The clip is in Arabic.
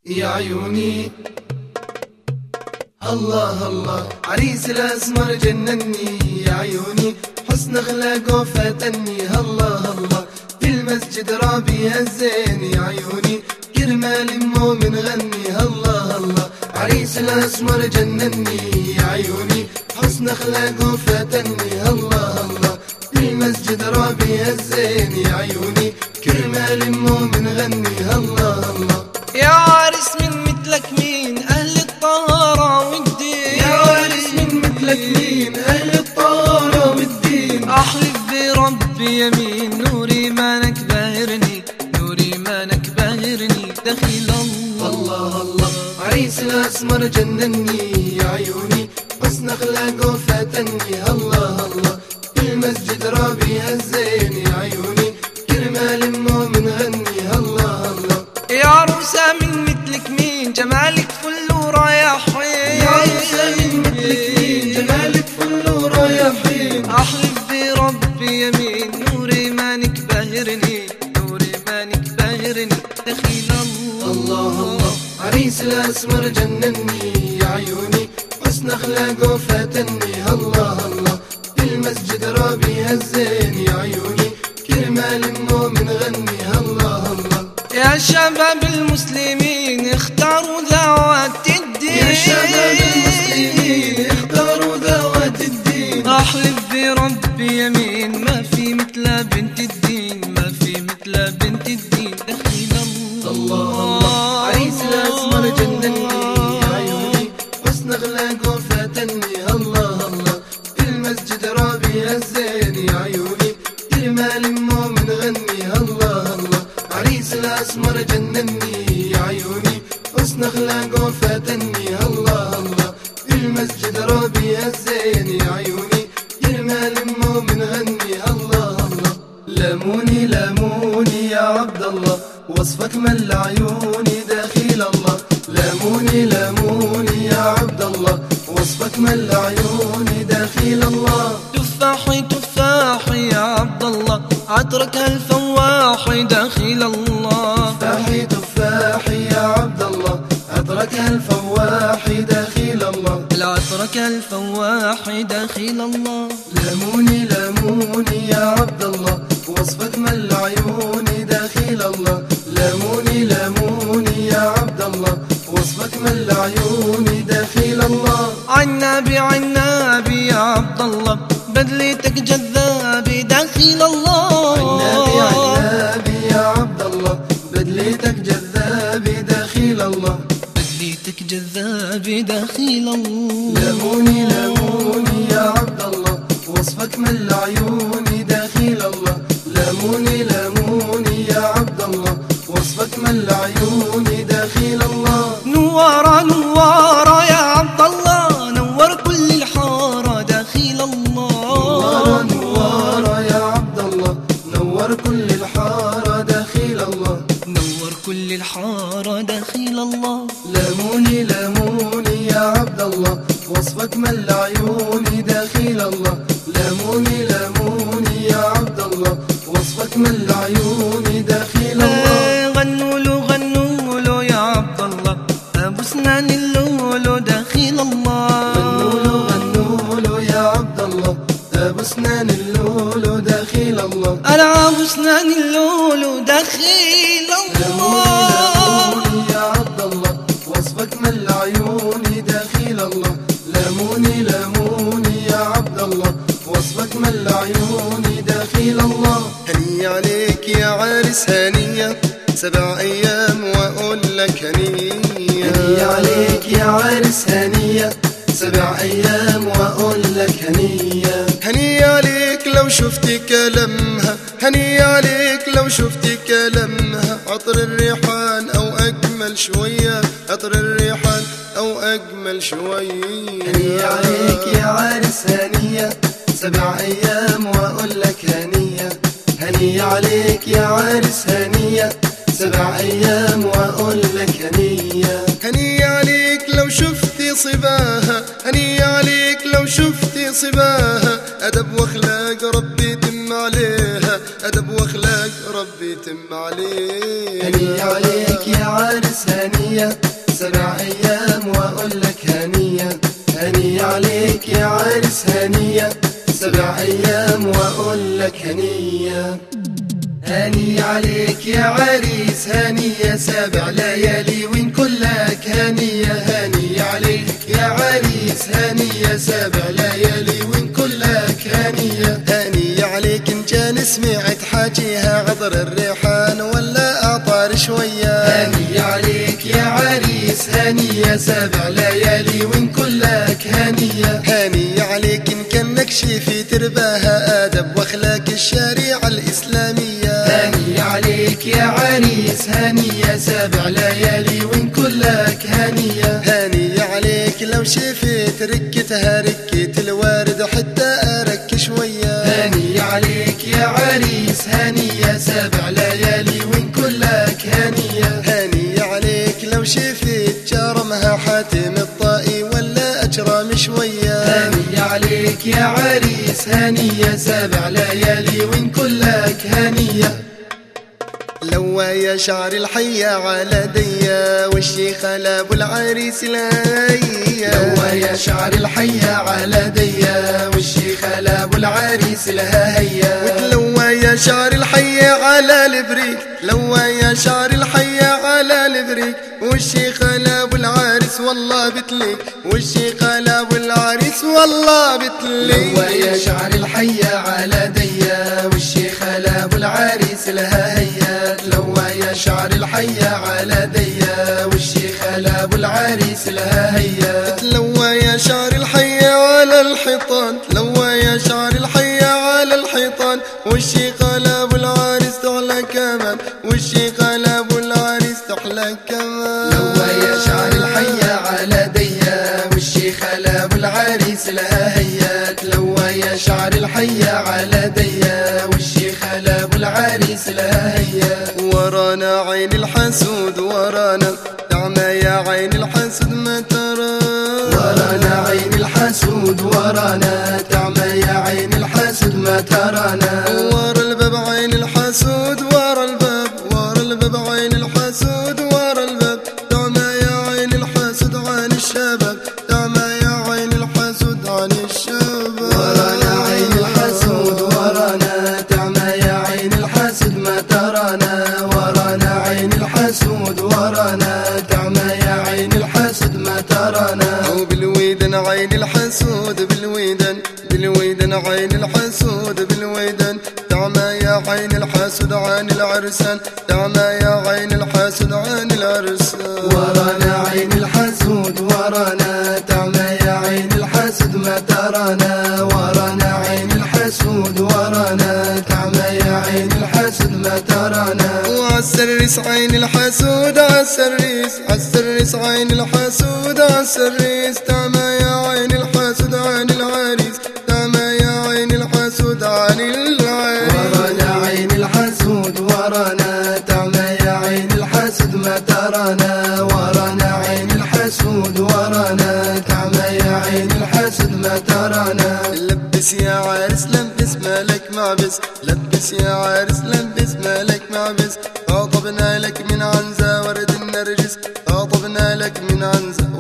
يا عيوني الله الله، عريس الأسمر جنني. يا عيوني حسن أخلاقه فاتني. الله الله، في المسجد رابي الزين. يا عيوني كرمال المؤمن غني. الله الله، عريس الأسمر جنني. يا عيوني حسن أخلاقه فاتني. الله الله، في المسجد رابي الزين. يا عيوني كرمال المؤمن غني. الله الله، يا عريس من مثلك مين أهل الطهارة والدين. يا عريس من مثلك مين أهل الطهارة والدين. أحلف بربي يمين نوري مانك باهرني، نوري مانك باهرني دخيل الله. الله الله، عريس الأسمر جنني. يا عيوني حسن أخلاقه فاتني. الله الله، في المسجد رابي الزين. يا عيوني كرمال المؤمن غني. الله الله، يا عروسة من مثلك مين جمالك فل ورايحين. يا عروسة من مثلك مين جمالك فل ورايحين. أحلف بربي يمين نوري مانك باهرني، نوري مانك باهرني دخيل الله. الله الله، عريس الأسمر جنني. يا عيوني حسن أخلاقه فاتني. الله الله، في المسجد رابي الزين. يا عيوني كرمال المؤمن غني. الله الله، يا شباب المسلمين اختاروا ذوات الدين. يا شباب المسلمين اختاروا ذوات الدين. أحلف بربي يمين ما في مثل بنت الدين، ما في مثل بنت الدين دخيل الله. الله الله، عريس الأسمر جنني. يا عيوني حسن أخلاقه فاتني. الله الله، في المسجد رابي الزين. يا عيوني كرمال المؤمن غني. الله الله، عريس الأسمر جنني. يا عيوني حسن أخلاقه فاتني. الله الله، في المسجد رابي الزين. يا عيوني كرمال المؤمن غني. الله الله، لاموني لاموني يا عبد الله، وصفك مل عيوني دخيل الله. لاموني لاموني يا عبد الله، وصفك مل عيوني دخيل الله. تفاحي تفاحي يا عبد الله عطرك الفواحي دخيل الله. تفاحي تفاحي يا عبد الله، عطرك الفواحي دخيل الله. العطرك الفواحي دخيل الله. لاموني لاموني يا عبد الله، وصفك مل عيوني دخيل الله. لاموني لاموني يا عبد الله، وصفك مل عيوني دخيل الله. عنابي عنابي يا عبد الله بدليتك جذابي دخيل الله. عنابي عنابي يا عبد الله، بدليتك جذابي دخيل الله. بدليتك جذابي دخيل الله. لاموني لاموني يا عبد الله، وصفك مل عيوني دخيل الله. لاموني لاموني يا عبد الله، وصفك مل عيوني دخيل الله. نوارة نوارة يا عبد الله نور كل الحارة دخيل الله. نوارة نوارة يا عبد الله، نور كل الحارة دخيل الله. نور كل الحارة دخيل الله. لاموني لاموني يا عبد الله، وصفك مل عيوني دخيل الله. لاموني لاموني يا عبد الله، وصفك مل عيوني دخيل الله. غنوا له يا عبد الله أبو سنان اللولو دخيل الله. غنوا له يا عبد الله، أبو سنان اللولو دخيل الله. أنا أبو سنان اللولو دخيل الله. لاموني يا عبد الله، وصفك مل عيوني دخيل الله. لاموني لاموني يا عبد الله، وصفك مل عيوني دخيل الله. هني عليك يا عارس هنية 7 أيام وأقول لك هنية. هني عليك يا عارس هنية 7 أيام وأقول لك هنية. هني عليك لو شفتي كلامها، هني عليك لو شفتي كلامها. عطر الريحان أو أجمل شوية، عطر الريحان أو أجمل شوية. هني عليك يا عارس هنية 7 أيام وأقول لك هنية. هني عليك يا عارس هنية 7 أيام وأقول لك هنية. هني عليك لو شفتي صباها، هني عليك لو شفتي صباها. أدب وأخلاق ربي يتم عليها، أدب وأخلاق ربي يتم عليها. هني عليك يا عارس هنية عريس هنية 7 أيام وأقول لك هنية. هاني عليك يا عريس هنية 7 ليالي ونقول لك هنية. هاني عليك يا عريس هنية 7 ليالي ونقول لك هنية. هاني عليك إن كان سمعت حاجيها عطر الريحان ولا أعطر شوية. هاني عليك يا عريس هنية 7 ليالي ونقول لك هنية. هاني عليك إن كان نكشفي ترباها آدب وأخلاق الشريعة الإسلامية. هاني عليك يا عريس هنية 7 ليالي ونقول لك هنية. هاني عليك لو شفت ركتها ركت الوارد حتى أرك شوية. هاني عليك يا عريس هنية 7 ليالي ونقول لك هنية. هاني عليك لو شفت جرمها حاتم الطائي ولا أجرم شوية. هاني عليك يا عريس هنية 7 ليالي ونقول لك هنية. لوايا شعر الحية على ديا والشيخ لابو العريس الهيا. لوايا شعر الحية على ديا والشيخ لابو العريس لها هيا. وتلوايا شعر الحية على البريك. لوايا شعر الحية على البريك والشيخ لابو العريس والله بتليك. والشيخ لابو العريس والله بتليك. لوايا شعر الحية على ديا والشيخ لابو العريس لها هيا. لوايا شعر الحية على ديا والشيخ لابو العريس لها هيا. لوايا شعر الحية على الحيطان. لوايا شعر الحية على الحيطان والشيخ لابو العريس تحلى كمان. والشيخ لابو العريس تحلى كمان. لوايا شعر الحية على ديا والشيخ لابو العريس لها هيا. لوايا شعر الحية على ديا والشيخ لابو العريس لها هيا. ورانا عين الحسود ورانا تعمى يا عين الحسود ما ترى. ورانا عين الحسود ورانا تعمى يا عين الحسود ما ترانا. ورا الباب عين الحسود ورا الباب. ورا الباب عين الحسود ورا الباب تعمى يا عين الحسود عن الشباب. تعمى يا عين الحسود عن الشباب. ورانا عين الحسود ورانا تعمى يا عين الحسود ما ترانا. ورانا عين الحسود ورانا تعمى يا عين الحسود ما ترانا. بالويدن عين الحسود بالويدن. بالويدن عين الحسود بالويدن تعمى يا عين الحسود عن العرسان. تعمى يا عين الحسود عن العرسان. ورانا عين الحسود ورانا تعمى يا عين الحسود ما ترانا. ورانا عين الحسود ورانا تعمى يا عين الحسود ما ترانا. وعالسرس عين الحسود عالسرس. عالسرس عين الحسود عالسرس تعمى يا عين الحسود عن العريس. تعمى يا عين الحسود عن العريس. ورانا عين الحسود ورانا تعمى يا عين الحسود ما ترانا. ورانا عين الحسود ورانا تعمى يا عين الحسود ما ترانا. لبس يا عرس لبس مالك معبس. لبس يا عرس لبس مالك معبس. خاطبنا لك من عنزة ورد النرجس. خاطبنا لك من عنزة